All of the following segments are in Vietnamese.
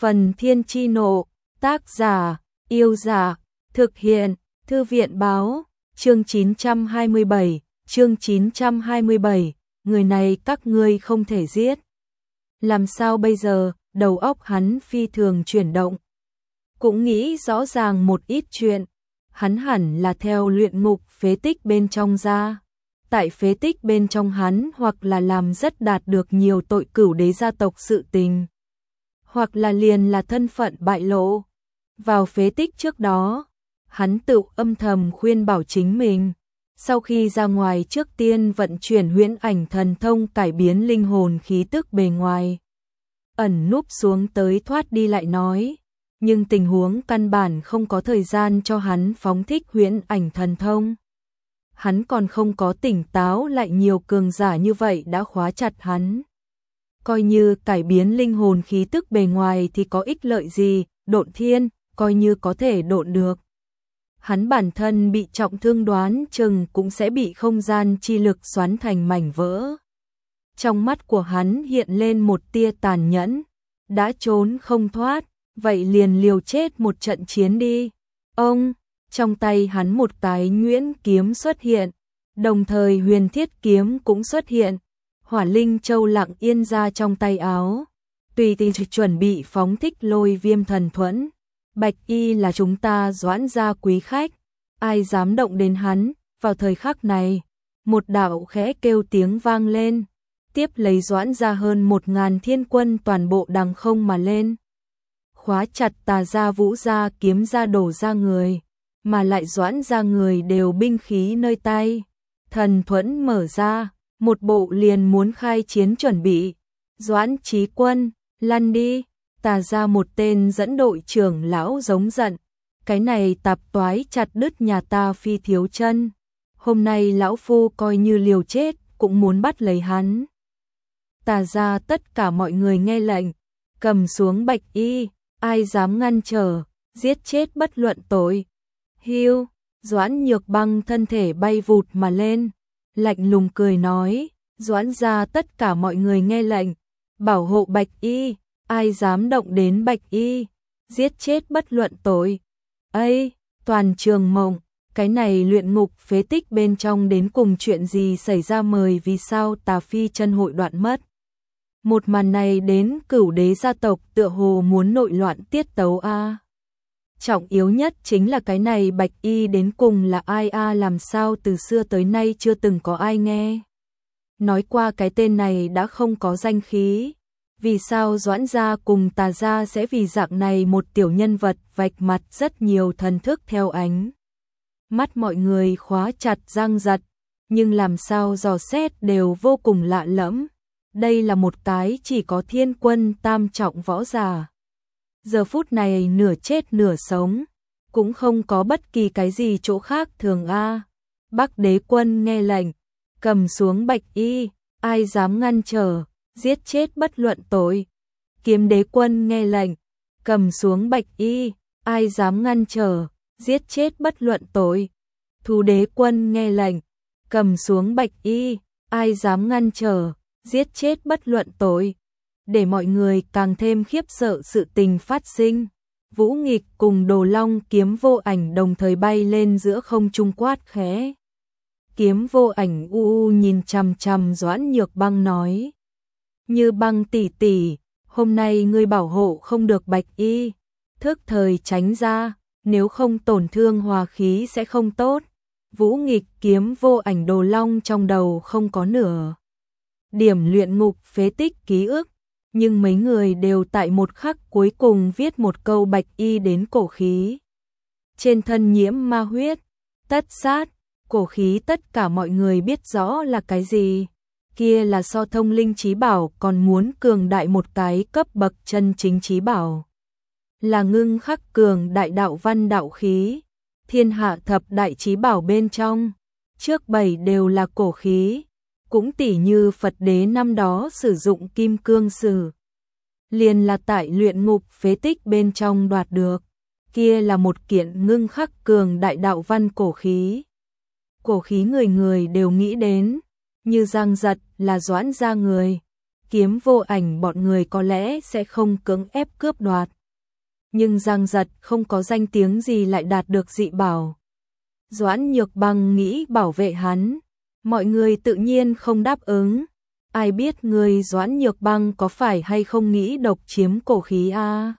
Phần Thiên Chi Nộ, tác giả, Yêu Giả, thực hiện, Thư viện Báo, chương 927, người này các ngươi không thể giết. Làm sao bây giờ, đầu óc hắn phi thường chuyển động. Cũng nghĩ rõ ràng một ít chuyện, hắn hẳn là theo luyện ngục phế tích bên trong ra. Tại phế tích bên trong hắn hoặc là làm rất đạt được nhiều tội cửu đế gia tộc sự tình, hoặc là liền là thân phận bại lộ. Vào phế tích trước đó, hắn tự âm thầm khuyên bảo chính mình, sau khi ra ngoài trước tiên vận chuyển huyễn ảnh thần thông cải biến linh hồn khí tức bề ngoài. Ẩn núp xuống tới thoát đi lại nói, nhưng tình huống căn bản không có thời gian cho hắn phóng thích huyễn ảnh thần thông. Hắn còn không có tỉnh táo lại nhiều cường giả như vậy đã khóa chặt hắn. Coi như cải biến linh hồn khí tức bề ngoài thì có ích lợi gì, độn thiên, coi như có thể độn được. Hắn bản thân bị trọng thương đoán chừng cũng sẽ bị không gian chi lực xoắn thành mảnh vỡ. Trong mắt của hắn hiện lên một tia tàn nhẫn, đã trốn không thoát, vậy liền liều chết một trận chiến đi. Ông, trong tay hắn một cái nhuyễn kiếm xuất hiện, đồng thời huyền thiết kiếm cũng xuất hiện. Hỏa linh châu lặng yên ra trong tay áo, tùy tình chuẩn bị phóng thích lôi viêm thần thuẫn. Bạch y là chúng ta Doãn gia quý khách, ai dám động đến hắn. Vào thời khắc này, một đạo khẽ kêu tiếng vang lên, tiếp lấy Doãn gia hơn 1000 thiên quân toàn bộ đằng không mà lên, khóa chặt Tà gia, Vũ gia, Kiếm gia, Đổ gia người, mà lại Doãn gia người đều binh khí nơi tay, thần thuẫn mở ra, một bộ liền muốn khai chiến chuẩn bị. Doãn Chí Quân, lăn đi. Tà gia một tên dẫn đội trưởng lão giống giận, cái này tạp toái chặt đứt nhà ta Phi thiếu chân, hôm nay lão phu coi như liều chết cũng muốn bắt lấy hắn. Tà gia tất cả mọi người nghe lệnh, cầm xuống bạch y, ai dám ngăn trở, giết chết bất luận tội. Hiu, Doãn Nhược Băng thân thể bay vụt mà lên, lạnh lùng cười nói, Doãn gia tất cả mọi người nghe lệnh, bảo hộ bạch y, ai dám động đến bạch y, giết chết bất luận tội. Ây, toàn trường mộng, cái này luyện ngục phế tích bên trong đến cùng chuyện gì xảy ra, mời vì sao Tà Phi chân hội đoạn mất. Một màn này đến cửu đế gia tộc tựa hồ muốn nội loạn tiết tấu a. Trọng yếu nhất chính là cái này bạch y đến cùng là ai a, làm sao từ xưa tới nay chưa từng có ai nghe nói qua cái tên này, đã không có danh khí. Vì sao Doãn gia cùng Tà gia sẽ vì dạng này một tiểu nhân vật vạch mặt rất nhiều thần thức theo ánh mắt mọi người khóa chặt răng giật, nhưng làm sao dò xét đều vô cùng lạ lẫm. Đây là một cái chỉ có thiên quân tam trọng võ giả, giờ phút này nửa chết nửa sống, cũng không có bất kỳ cái gì chỗ khác thường a. Bắc Đế Quân nghe lệnh, cầm xuống bạch y, ai dám ngăn trở, giết chết bất luận tội. Kiếm Đế Quân nghe lệnh, cầm xuống bạch y, ai dám ngăn trở, giết chết bất luận tội. Thú Đế Quân nghe lệnh, cầm xuống bạch y, ai dám ngăn trở, giết chết bất luận tội. Để mọi người càng thêm khiếp sợ sự tình phát sinh, Vũ Nghịch cùng Đồ Long Kiếm Vô Ảnh đồng thời bay lên giữa không trung quát khẽ. Kiếm Vô Ảnh u nhìn chằm chằm Doãn Nhược Băng nói, Như Băng tỷ tỷ, hôm nay ngươi bảo hộ không được bạch y, thức thời tránh ra, nếu không tổn thương hòa khí sẽ không tốt. Vũ Nghịch, Kiếm Vô Ảnh, Đồ Long trong đầu không có nửa điểm luyện ngục phế tích ký ức, nhưng mấy người đều tại một khắc cuối cùng viết một câu bạch y đến cổ khí. Trên thân nhiễm ma huyết, tất sát, cổ khí tất cả mọi người biết rõ là cái gì. Kia là so thông linh chí bảo còn muốn cường đại một cái cấp bậc chân chính chí bảo. Là ngưng khắc cường đại đạo văn đạo khí, thiên hạ thập đại chí bảo bên trong, trước 7 đều là cổ khí. Cũng tỉ như Phật đế năm đó sử dụng kim cương sử, liền là tại luyện ngục phế tích bên trong đoạt được. Kia là một kiện ngưng khắc cường đại đạo văn cổ khí. Cổ khí người người đều nghĩ đến, như Giang Giật là Doãn gia người, Kiếm Vô Ảnh bọn người có lẽ sẽ không cưỡng ép cướp đoạt. Nhưng Giang Giật không có danh tiếng gì lại đạt được dị bảo. Doãn Nhược Băng nghĩ bảo vệ hắn, mọi người tự nhiên không đáp ứng. Ai biết người Doãn Nhược Băng có phải hay không nghĩ độc chiếm cổ khí a?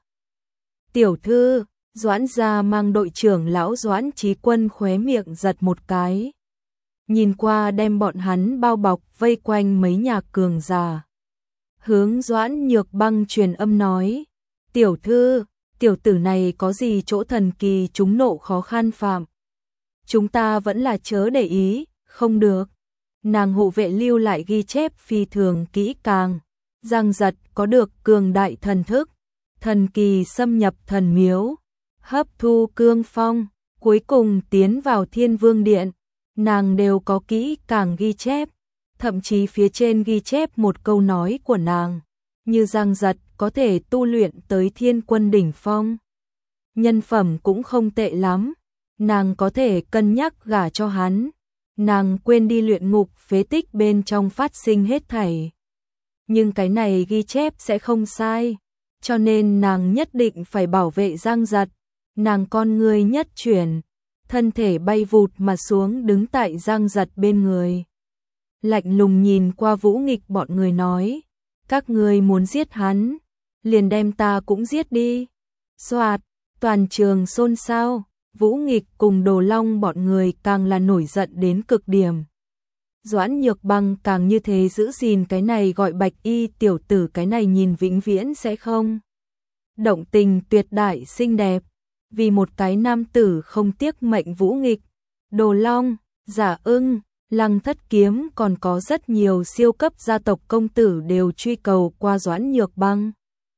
Tiểu thư, Doãn gia mang đội trưởng lão Doãn Chí Quân khóe miệng giật một cái. Nhìn qua đem bọn hắn bao bọc vây quanh mấy nhà cường giả. Hướng Doãn Nhược Băng truyền âm nói, tiểu thư, tiểu tử này có gì chỗ thần kỳ trúng nộ khó khăn phạm. Chúng ta vẫn là chớ để ý, không được. Nàng hộ vệ lưu lại ghi chép phi thường kỹ càng. Giang Giật có được cường đại thần thức, thần kỳ xâm nhập thần miếu, hấp thu cương phong, cuối cùng tiến vào Thiên Vương Điện. Nàng đều có kỹ càng ghi chép, thậm chí phía trên ghi chép một câu nói của nàng, như Giang Giật có thể tu luyện tới Thiên Quân đỉnh phong. Nhân phẩm cũng không tệ lắm, nàng có thể cân nhắc gả cho hắn. Nàng quên đi luyện ngục phế tích bên trong phát sinh hết thảy. Nhưng cái này ghi chép sẽ không sai, cho nên nàng nhất định phải bảo vệ Giang Giật. Nàng con người nhất chuyển, thân thể bay vụt mà xuống đứng tại Giang Giật bên người. Lạnh lùng nhìn qua Vũ Nghịch bọn người nói, các người muốn giết hắn, liền đem ta cũng giết đi. Soạt, toàn trường xôn xao, Vũ Nghịch cùng Đồ Long bọn người càng là nổi giận đến cực điểm. Doãn Nhược Băng càng như thế giữ gìn cái này gọi Bạch Y tiểu tử, cái này nhìn vĩnh viễn sẽ không động tình tuyệt đại xinh đẹp. Vì một cái nam tử không tiếc mệnh Vũ Nghịch, Đồ Long, Giả Ưng, Lăng Thất Kiếm còn có rất nhiều siêu cấp gia tộc công tử đều truy cầu qua Doãn Nhược Băng.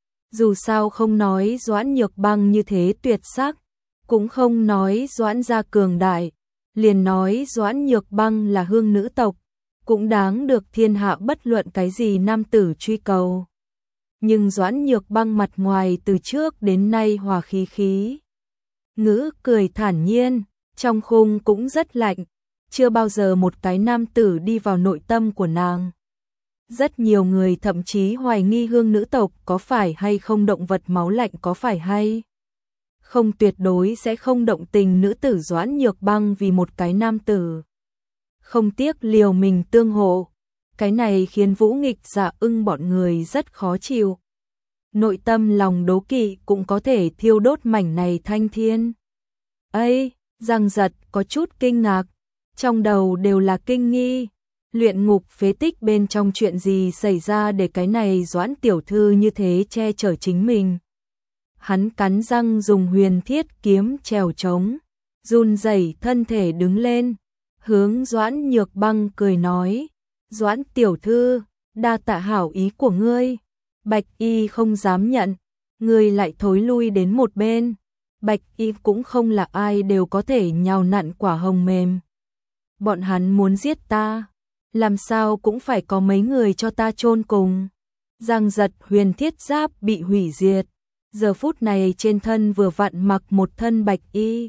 Dù sao không nói Doãn Nhược Băng như thế tuyệt sắc, cũng không nói Doãn gia cường đại, liền nói Doãn Nhược Băng là hương nữ tộc, cũng đáng được thiên hạ bất luận cái gì nam tử truy cầu. Nhưng Doãn Nhược Băng mặt ngoài từ trước đến nay hòa khí khí ngữ, cười thản nhiên, trong khung cũng rất lạnh, chưa bao giờ một cái nam tử đi vào nội tâm của nàng. Rất nhiều người thậm chí hoài nghi hương nữ tộc có phải hay không động vật máu lạnh, có phải hay không tuyệt đối sẽ không động tình nữ tử Doãn Nhược Băng vì một cái nam tử không tiếc liều mình tương hộ. Cái này khiến Vũ Nghịch, Dạ Ưng bọn người rất khó chịu. Nội tâm lòng đố kỵ cũng có thể thiêu đốt mảnh này thanh thiên. Ây, Giang Giật có chút kinh ngạc, trong đầu đều là kinh nghi. Luyện ngục phế tích bên trong chuyện gì xảy ra để cái này Doãn tiểu thư như thế che chở chính mình. Hắn cắn răng dùng huyền thiết kiếm trèo trống, run rẩy thân thể đứng lên, hướng Doãn Nhược Băng cười nói, Doãn tiểu thư, đa tạ hảo ý của ngươi. Bạch Y không dám nhận, ngươi lại thối lui đến một bên. Bạch Y cũng không là ai đều có thể nhào nặn quả hồng mềm. Bọn hắn muốn giết ta, làm sao cũng phải có mấy người cho ta chôn cùng. Giang Giật huyền thiết giáp bị hủy diệt, giờ phút này trên thân vừa vặn mặc một thân bạch y.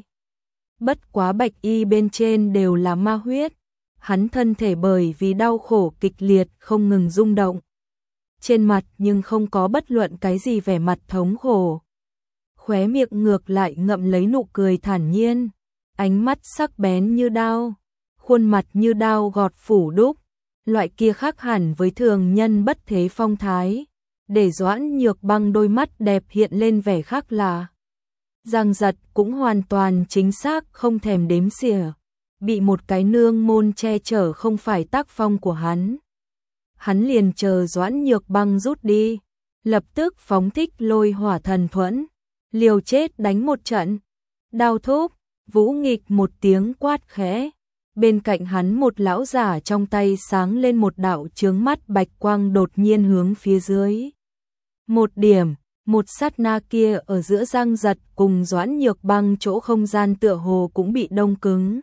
Bất quá bạch y bên trên đều là ma huyết, hắn thân thể bởi vì đau khổ kịch liệt không ngừng rung động. Trên mặt nhưng không có bất luận cái gì vẻ mặt thống khổ. Khóe miệng ngược lại ngậm lấy nụ cười thản nhiên, ánh mắt sắc bén như đao, khuôn mặt như đao gọt phủ đúc, loại kia khác hẳn với thường nhân bất thế phong thái, để Doãn Nhược Băng đôi mắt đẹp hiện lên vẻ khác lạ. Giang Giật cũng hoàn toàn chính xác không thèm đếm xỉa, bị một cái nương môn che chở không phải tác phong của hắn. Hắn liền chờ Doãn Nhược Băng rút đi, lập tức phóng thích lôi hỏa thần thuẫn, liều chết đánh một trận. Đao thúc, Vũ Nghịch một tiếng quát khẽ, bên cạnh hắn một lão giả trong tay sáng lên một đạo chướng mắt bạch quang đột nhiên hướng phía dưới. Một điểm, một sát na kia ở giữa Giang Giật cùng Doãn Nhược Băng chỗ không gian tựa hồ cũng bị đông cứng.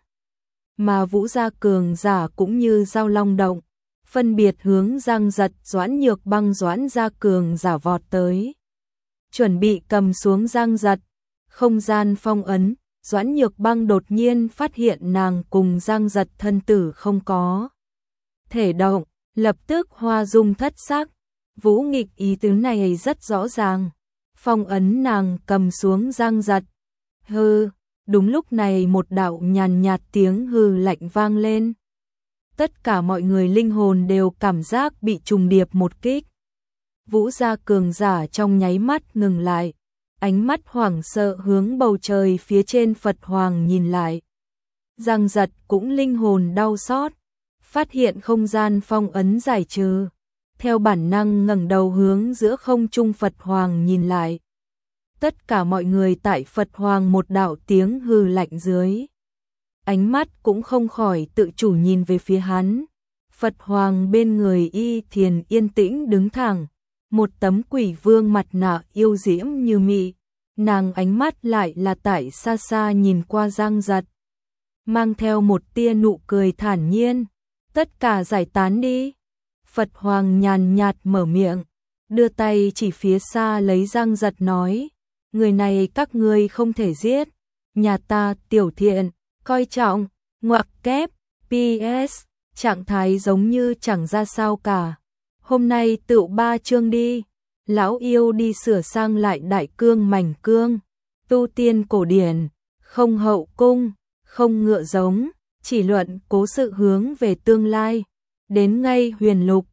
Mà Vũ gia cường giả cũng như dao long động, phân biệt hướng Giang Giật, Doãn Nhược Băng, Doãn gia cường giả vọt tới. Chuẩn bị cầm xuống Giang Giật, không gian phong ấn, Doãn Nhược Băng đột nhiên phát hiện nàng cùng Giang Giật thân tử không có thể động, lập tức hoa dung thất sắc, Vũ Nghịch ý tứ này rất rõ ràng. Phong ấn nàng cầm xuống giang giật. Hừ, đúng lúc này một đạo nhàn nhạt tiếng hừ lạnh vang lên. Tất cả mọi người linh hồn đều cảm giác bị trùng điệp một kích. Vũ gia cường giả trong nháy mắt ngừng lại, ánh mắt hoảng sợ hướng bầu trời phía trên Phật Hoàng nhìn lại. Giang giật cũng linh hồn đau xót, phát hiện không gian phong ấn giải trừ. Theo bản năng ngẩng đầu hướng giữa không trung Phật Hoàng nhìn lại. Tất cả mọi người tại Phật Hoàng một đạo tiếng hừ lạnh dưới. Ánh mắt cũng không khỏi tự chủ nhìn về phía hắn. Phật Hoàng bên người Y Thiền yên tĩnh đứng thẳng. Một tấm quỷ vương mặt nạ yêu diễm như mị. Nàng ánh mắt lại là tại xa xa nhìn qua Giang Giật. Mang theo một tia nụ cười thản nhiên. Tất cả giải tán đi. Phật Hoàng nhàn nhạt mở miệng. Đưa tay chỉ phía xa lấy Giang Giật nói. Người này các ngươi không thể giết. Nhà ta Tiểu Thiện, coi trọng, ngoặc kép, PS, trạng thái giống như chẳng ra sao cả. Hôm nay tựu 3 chương đi. Lão yêu đi sửa sang lại đại cương mảnh cương. Tu tiên cổ điển, không hậu cung, không ngựa giống, chỉ luận cố sự hướng về tương lai. Đến ngay huyền lục,